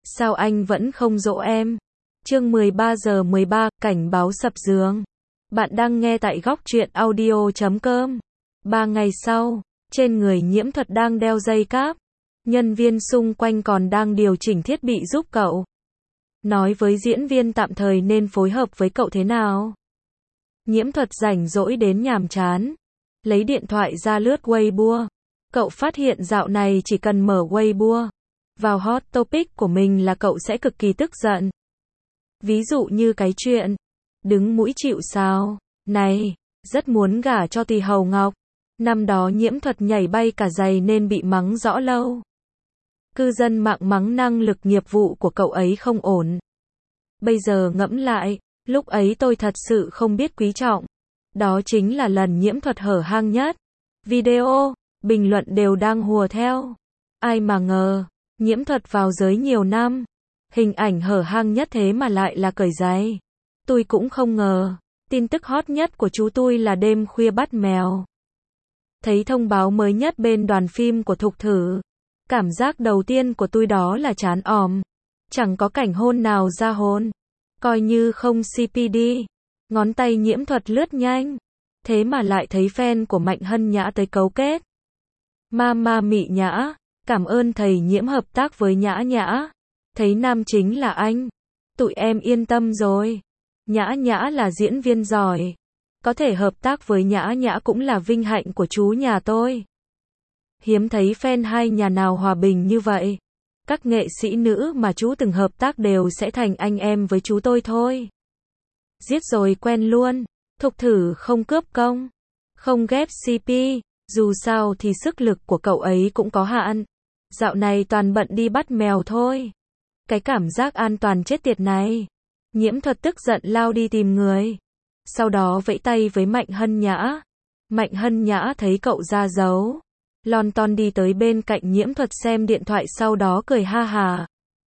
Sao anh vẫn không dỗ em? Chương 13:13, cảnh báo sập giường. Bạn đang nghe tại góc truyện audio.com. 3 ngày sau, trên người Nhiễm Thuật đang đeo dây cáp. Nhân viên xung quanh còn đang điều chỉnh thiết bị giúp cậu. Nói với diễn viên tạm thời nên phối hợp với cậu thế nào. Nhiễm Thuật rảnh rỗi đến nhàm chán. Lấy điện thoại ra lướt Weibo. Cậu phát hiện dạo này chỉ cần mở Weibo vào hot topic của mình là cậu sẽ cực kỳ tức giận. Ví dụ như cái chuyện đứng mũi chịu sào này, rất muốn gả cho Tỳ Hầu Ngọc. Năm đó Nhiễm Thuật nhảy bay cả giày nên bị mắng rõ lâu. Cư dân mạng mắng năng lực nghiệp vụ của cậu ấy không ổn. Bây giờ ngẫm lại, lúc ấy tôi thật sự không biết quý trọng. Đó chính là lần Nhiễm Thuật hở hang nhất. Video, bình luận đều đang hùa theo. Ai mà ngờ, Nhiễm Thuật vào giới nhiều năm. Hình ảnh hở hang nhất thế mà lại là cởi giày. Tôi cũng không ngờ. Tin tức hot nhất của chú tôi là đêm khuya bắt mèo. Thấy thông báo mới nhất bên đoàn phim của Thục Thử. Cảm giác đầu tiên của tôi đó là chán òm. Chẳng có cảnh hôn nào ra hôn. Coi như không CPD. Ngón tay Nhiễm Thuật lướt nhanh. Thế mà lại thấy fan của Mạnh Hân Nhã tới cấu kết. Mama Mị Nhã, cảm ơn thầy Nhiễm hợp tác với Nhã Nhã. Thấy nam chính là anh. Tụi em yên tâm rồi. Nhã Nhã là diễn viên giỏi. Có thể hợp tác với Nhã Nhã cũng là vinh hạnh của chú nhà tôi. Hiếm thấy fan hai nhà nào hòa bình như vậy. Các nghệ sĩ nữ mà chú từng hợp tác đều sẽ thành anh em với chú tôi thôi. Giết rồi quen luôn. Thục Thử không cướp công. Không ghép CP. Dù sao thì sức lực của cậu ấy cũng có hạn. Dạo này toàn bận đi bắt mèo thôi. Cái cảm giác an toàn chết tiệt này. Nhiễm Thuật tức giận lao đi tìm người. Sau đó vẫy tay với Mạnh Hân Nhã. Mạnh Hân Nhã thấy cậu ra dấu. Lon ton đi tới bên cạnh Nhiễm Thuật xem điện thoại sau đó cười ha hà.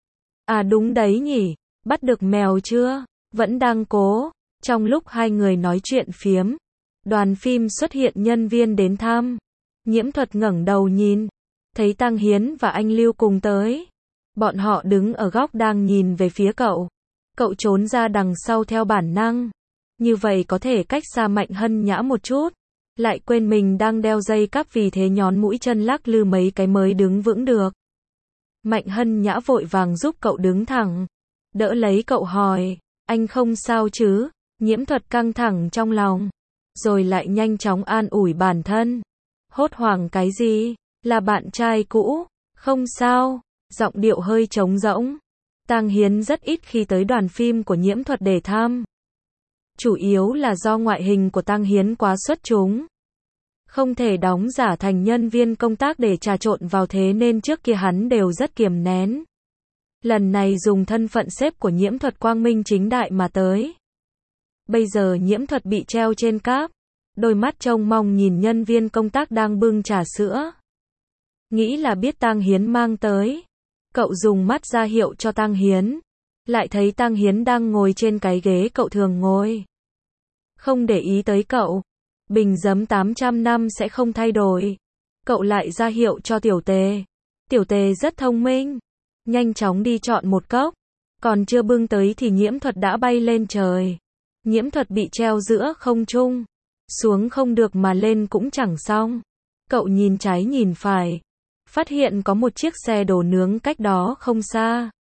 À đúng đấy nhỉ. Bắt được mèo chưa? Vẫn đang cố. Trong lúc hai người nói chuyện phiếm, đoàn phim xuất hiện nhân viên đến thăm. Nhiễm Thuật ngẩng đầu nhìn. Thấy Tăng Hiến và anh Lưu cùng tới. Bọn họ đứng ở góc đang nhìn về phía cậu. Cậu trốn ra đằng sau theo bản năng. Như vậy có thể cách xa Mạnh Hân Nhã một chút. Lại quên mình đang đeo dây cáp vì thế nhón mũi chân lắc lư mấy cái mới đứng vững được. Mạnh Hân Nhã vội vàng giúp cậu đứng thẳng. Đỡ lấy cậu hỏi. Anh không sao chứ? Nhiễm Thuật căng thẳng trong lòng. Rồi lại nhanh chóng an ủi bản thân. Hốt hoảng cái gì? Là bạn trai cũ. Không sao. Giọng điệu hơi trống rỗng. Tăng Hiến rất ít khi tới đoàn phim của Nhiễm Thuật để thăm. Chủ yếu là do ngoại hình của Tăng Hiến quá xuất chúng. Không thể đóng giả thành nhân viên công tác để trà trộn vào thế nên trước kia hắn đều rất kiềm nén. Lần này dùng thân phận sếp của Nhiễm Thuật quang minh chính đại mà tới. Bây giờ Nhiễm Thuật bị treo trên cáp. Đôi mắt trông mong nhìn nhân viên công tác đang bưng trà sữa. Nghĩ là biết Tăng Hiến mang tới. Cậu dùng mắt ra hiệu cho Tăng Hiến. Lại thấy Tăng Hiến đang ngồi trên cái ghế cậu thường ngồi. Không để ý tới cậu. Bình giấm 800 năm sẽ không thay đổi. Cậu lại ra hiệu cho Tiểu Tề. Tiểu Tề rất thông minh. Nhanh chóng đi chọn một cốc. Còn chưa bưng tới thì Nhiễm Thuật đã bay lên trời. Nhiễm Thuật bị treo giữa không trung. Xuống không được mà lên cũng chẳng xong. Cậu nhìn trái nhìn phải. Phát hiện có một chiếc xe đồ nướng cách đó không xa.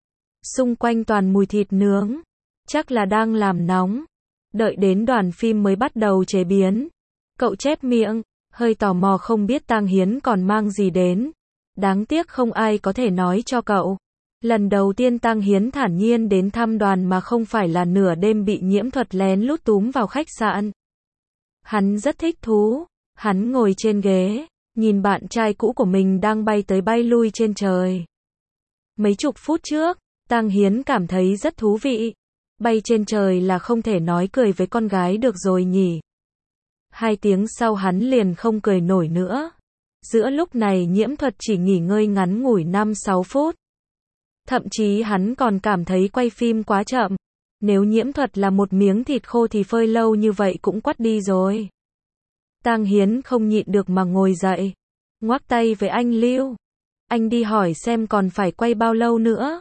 Xung quanh toàn mùi thịt nướng. Chắc là đang làm nóng. Đợi đến đoàn phim mới bắt đầu chế biến. Cậu chép miệng, hơi tò mò không biết Tăng Hiến còn mang gì đến. Đáng tiếc không ai có thể nói cho cậu. Lần đầu tiên Tăng Hiến thản nhiên đến thăm đoàn mà không phải là nửa đêm bị Nhiễm Thuật lén lút túm vào khách sạn. Hắn rất thích thú. Hắn ngồi trên ghế, nhìn bạn trai cũ của mình đang bay tới bay lui trên trời. Mấy chục phút trước, Tăng Hiến cảm thấy rất thú vị. Bay trên trời là không thể nói cười với con gái được rồi nhỉ. 2 tiếng sau hắn liền không cười nổi nữa. Giữa lúc này Nhiễm Thuật chỉ nghỉ ngơi ngắn ngủi 5-6 phút. Thậm chí hắn còn cảm thấy quay phim quá chậm. Nếu Nhiễm Thuật là một miếng thịt khô thì phơi lâu như vậy cũng quắt đi rồi. Tăng Hiến không nhịn được mà ngồi dậy. Ngoắc tay với anh Lưu. Anh đi hỏi xem còn phải quay bao lâu nữa.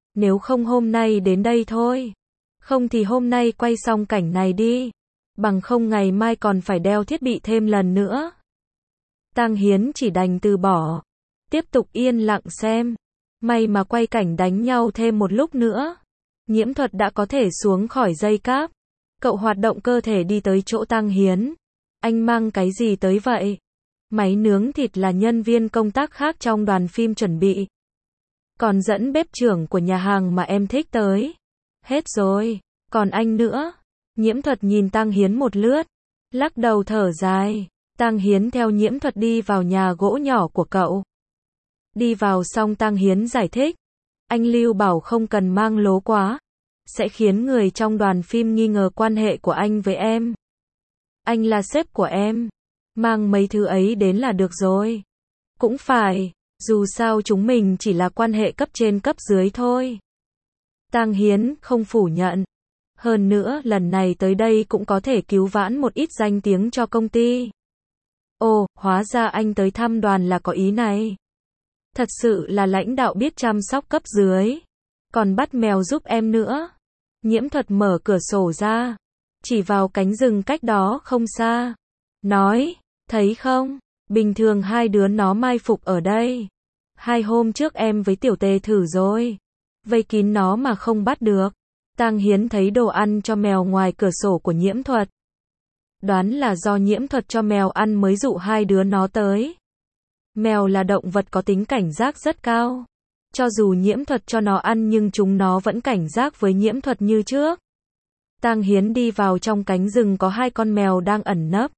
Nếu không hôm nay đến đây thôi. Không thì hôm nay quay xong cảnh này đi. Bằng không ngày mai còn phải đeo thiết bị thêm lần nữa. Tang Hiến chỉ đành từ bỏ. Tiếp tục yên lặng xem. May mà quay cảnh đánh nhau thêm một lúc nữa. Nhiễm Thuật đã có thể xuống khỏi dây cáp. Cậu hoạt động cơ thể đi tới chỗ Tang Hiến. Anh mang cái gì tới vậy? Máy nướng thịt là nhân viên công tác khác trong đoàn phim chuẩn bị. Còn dẫn bếp trưởng của nhà hàng mà em thích tới. Hết rồi, còn anh nữa. Nhiễm Thuật nhìn Tang Hiến một lướt. Lắc đầu thở dài. Tang Hiến theo Nhiễm Thuật đi vào nhà gỗ nhỏ của cậu. Đi vào xong Tang Hiến giải thích. Anh Lưu bảo không cần mang lố quá. Sẽ khiến người trong đoàn phim nghi ngờ quan hệ của anh với em. Anh là sếp của em. Mang mấy thứ ấy đến là được rồi. Cũng phải, dù sao chúng mình chỉ là quan hệ cấp trên cấp dưới thôi. Tang Hiến không phủ nhận. Hơn nữa lần này tới đây cũng có thể cứu vãn một ít danh tiếng cho công ty. Ồ, hóa ra anh tới thăm đoàn là có ý này. Thật sự là lãnh đạo biết chăm sóc cấp dưới. Còn bắt mèo giúp em nữa. Nhiễm Thuật mở cửa sổ ra. Chỉ vào cánh rừng cách đó không xa. Nói, thấy không? Bình thường hai đứa nó mai phục ở đây. 2 hôm trước em với Tiểu Tề thử rồi. Vây kín nó mà không bắt được. Tang Hiến thấy đồ ăn cho mèo ngoài cửa sổ của Nhiễm Thuật. Đoán là do Nhiễm Thuật cho mèo ăn mới dụ hai đứa nó tới. Mèo là động vật có tính cảnh giác rất cao. Cho dù Nhiễm Thuật cho nó ăn nhưng chúng nó vẫn cảnh giác với Nhiễm Thuật như trước. Tang Hiến đi vào trong cánh rừng có 2 con mèo đang ẩn nấp.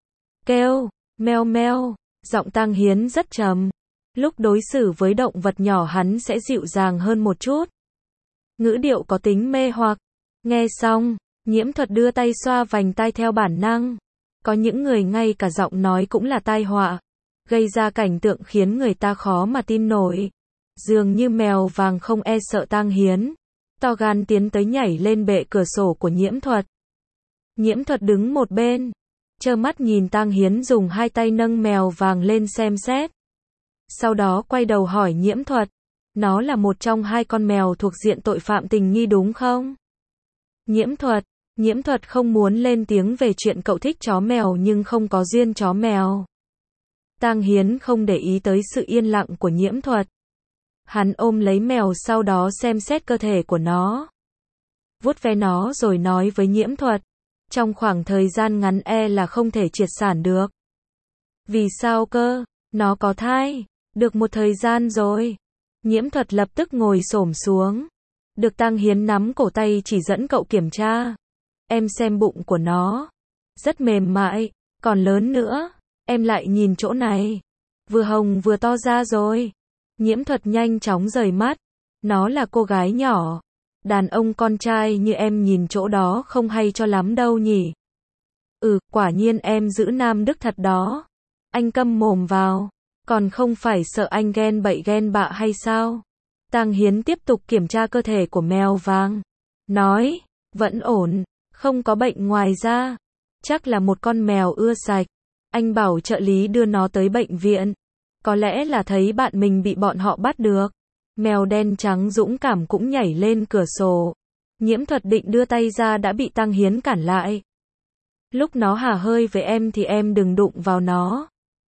Kêu, meo meo, giọng Tang Hiến rất trầm. Lúc đối xử với động vật nhỏ hắn sẽ dịu dàng hơn một chút. Ngữ điệu có tính mê hoặc. Nghe xong, Nhiễm Thuật đưa tay xoa vành tai theo bản năng. Có những người ngay cả giọng nói cũng là tai họa. Gây ra cảnh tượng khiến người ta khó mà tin nổi. Dường như mèo vàng không e sợ Tang Hiến. To gan tiến tới nhảy lên bệ cửa sổ của Nhiễm Thuật. Nhiễm Thuật đứng một bên. Trơ mắt nhìn Tang Hiến dùng 2 tay nâng mèo vàng lên xem xét. Sau đó quay đầu hỏi Nhiễm Thuật. Nó là một trong 2 con mèo thuộc diện tội phạm tình nghi đúng không? Nhiễm Thuật không muốn lên tiếng về chuyện cậu thích chó mèo nhưng không có duyên chó mèo. Tang Hiến không để ý tới sự yên lặng của Nhiễm Thuật. Hắn ôm lấy mèo sau đó xem xét cơ thể của nó. Vuốt ve nó rồi nói với Nhiễm Thuật. Trong khoảng thời gian ngắn là không thể triệt sản được. Vì sao cơ? Nó có thai. Được một thời gian rồi. Nhiễm Thuật lập tức ngồi xổm xuống. Được Tang Hiến nắm cổ tay chỉ dẫn cậu kiểm tra. Em xem bụng của nó. Rất mềm mại. Còn lớn nữa. Em lại nhìn chỗ này. Vừa hồng vừa to ra rồi. Nhiễm Thuật nhanh chóng rời mắt. Nó là cô gái nhỏ. Đàn ông con trai như em nhìn chỗ đó không hay cho lắm đâu nhỉ. Quả nhiên em giữ nam đức thật đó. Anh câm mồm vào. Còn không phải sợ anh ghen bậy ghen bạ hay sao? Tang Hiến tiếp tục kiểm tra cơ thể của mèo vàng. Nói, vẫn ổn, không có bệnh ngoài ra. Chắc là một con mèo ưa sạch. Anh bảo trợ lý đưa nó tới bệnh viện. Có lẽ là thấy bạn mình bị bọn họ bắt được. Mèo đen trắng dũng cảm cũng nhảy lên cửa sổ. Nhiễm Thuật định đưa tay ra đã bị Tang Hiến cản lại. Lúc nó hả hơi với em thì em đừng đụng vào nó.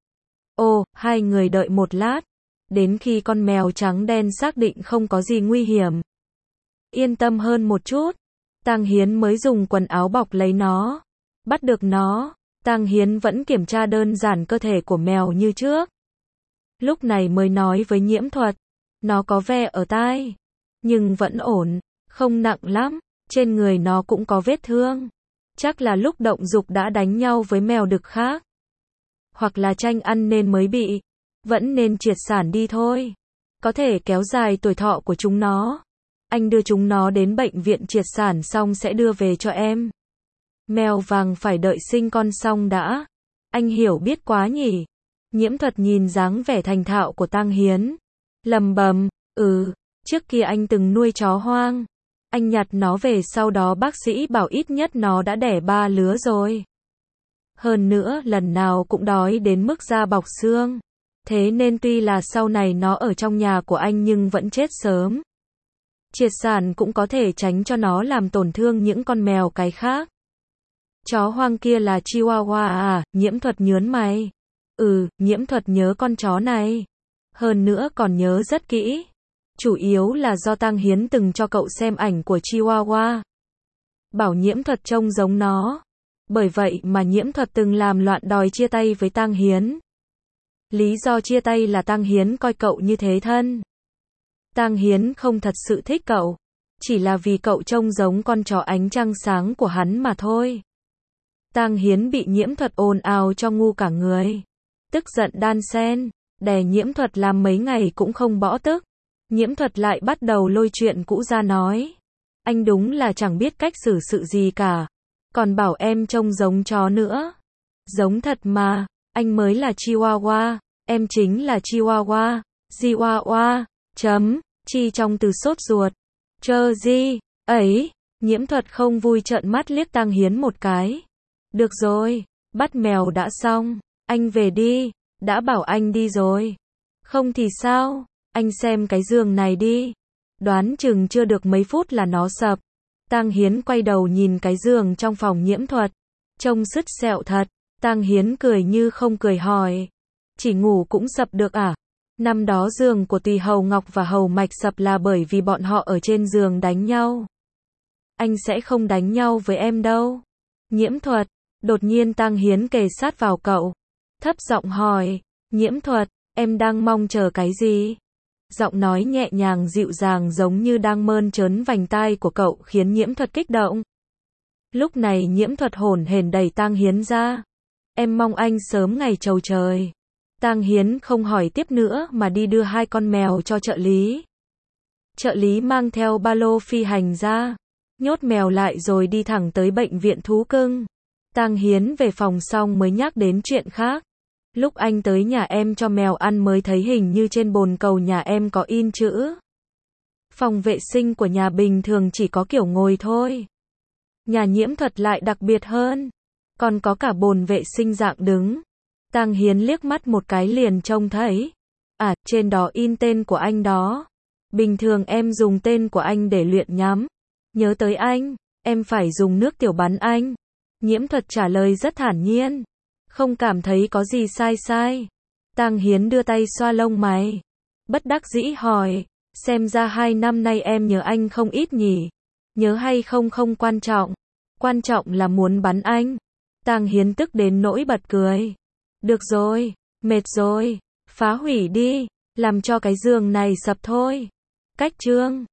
Ồ, hai người đợi một lát. Đến khi con mèo trắng đen xác định không có gì nguy hiểm. Yên tâm hơn một chút. Tang Hiến mới dùng quần áo bọc lấy nó. Bắt được nó. Tang Hiến vẫn kiểm tra đơn giản cơ thể của mèo như trước. Lúc này mới nói với Nhiễm Thuật. Nó có ve ở tai. Nhưng vẫn ổn. Không nặng lắm. Trên người nó cũng có vết thương. Chắc là lúc động dục đã đánh nhau với mèo đực khác. Hoặc là tranh ăn nên mới bị. Vẫn nên triệt sản đi thôi. Có thể kéo dài tuổi thọ của chúng nó. Anh đưa chúng nó đến bệnh viện triệt sản xong sẽ đưa về cho em. Mèo vàng phải đợi sinh con xong đã. Anh hiểu biết quá nhỉ. Nhiễm Thuật nhìn dáng vẻ thành thạo của Tang Hiến. Lầm bầm, trước kia anh từng nuôi chó hoang. Anh nhặt nó về sau đó bác sĩ bảo ít nhất nó đã đẻ 3 lứa rồi. Hơn nữa lần nào cũng đói đến mức da bọc xương. Thế nên tuy là sau này nó ở trong nhà của anh nhưng vẫn chết sớm. Triệt sản cũng có thể tránh cho nó làm tổn thương những con mèo cái khác. Chó hoang kia là Chihuahua à, Nhiễm Thuật nhớn mày. Nhiễm Thuật nhớ con chó này. Hơn nữa còn nhớ rất kỹ. Chủ yếu là do Tang Hiến từng cho cậu xem ảnh của Chihuahua. Bảo Nhiễm Thuật trông giống nó. Bởi vậy mà Nhiễm Thuật từng làm loạn đòi chia tay với Tang Hiến. Lý do chia tay là Tang Hiến coi cậu như thế thân. Tang Hiến không thật sự thích cậu. Chỉ là vì cậu trông giống con chó ánh trăng sáng của hắn mà thôi. Tang Hiến bị Nhiễm Thuật ồn ào cho ngu cả người. Tức giận đan sen, đè Nhiễm Thuật làm mấy ngày cũng không bỏ tức. Nhiễm Thuật lại bắt đầu lôi chuyện cũ ra nói. Anh đúng là chẳng biết cách xử sự gì cả. Còn bảo em trông giống chó nữa. Giống thật mà, anh mới là Chihuahua, em chính là Chihuahua. Chihuahua, chi trong từ sốt ruột. Chơ gì, ấy, Nhiễm Thuật không vui trợn mắt liếc Tang Hiến một cái. Được rồi, bắt mèo đã xong, anh về đi, đã bảo anh đi rồi. Không thì sao, anh xem cái giường này đi. Đoán chừng chưa được mấy phút là nó sập. Tang Hiến quay đầu nhìn cái giường trong phòng Nhiễm Thuật. Trông sứt sẹo thật. Tang Hiến cười như không cười hỏi. Chỉ ngủ cũng sập được à? Năm đó giường của Tùy Hầu Ngọc và Hầu Mạch sập là bởi vì bọn họ ở trên giường đánh nhau. Anh sẽ không đánh nhau với em đâu. Nhiễm Thuật. Đột nhiên Tang Hiến kề sát vào cậu. Thấp giọng hỏi. Nhiễm Thuật, em đang mong chờ cái gì? Giọng nói nhẹ nhàng dịu dàng giống như đang mơn trớn vành tai của cậu khiến Nhiễm Thuật kích động. Lúc này Nhiễm Thuật hổn hển đẩy Tang Hiến ra. Em mong anh sớm ngày chầu trời. Tang Hiến không hỏi tiếp nữa mà đi đưa hai con mèo cho trợ lý. Trợ lý mang theo ba lô phi hành ra, nhốt mèo lại rồi đi thẳng tới bệnh viện thú cưng. Tang Hiến về phòng xong mới nhắc đến chuyện khác. Lúc anh tới nhà em cho mèo ăn mới thấy hình như trên bồn cầu nhà em có in chữ. Phòng vệ sinh của nhà bình thường chỉ có kiểu ngồi thôi. Nhà Nhiễm Thuật lại đặc biệt hơn. Còn có cả bồn vệ sinh dạng đứng. Tang Hiến liếc mắt một cái liền trông thấy. À, trên đó in tên của anh đó. Bình thường em dùng tên của anh để luyện nhắm. Nhớ tới anh, em phải dùng nước tiểu bắn anh. Nhiễm Thuật trả lời rất thản nhiên. Không cảm thấy có gì sai sai. Tang Hiến đưa tay xoa lông mày. Bất đắc dĩ hỏi. Xem ra 2 năm nay em nhớ anh không ít nhỉ. Nhớ hay không không quan trọng. Quan trọng là muốn bắn anh. Tang Hiến tức đến nỗi bật cười. Được rồi, mệt rồi. Phá hủy đi. Làm cho cái giường này sập thôi. Cách chương.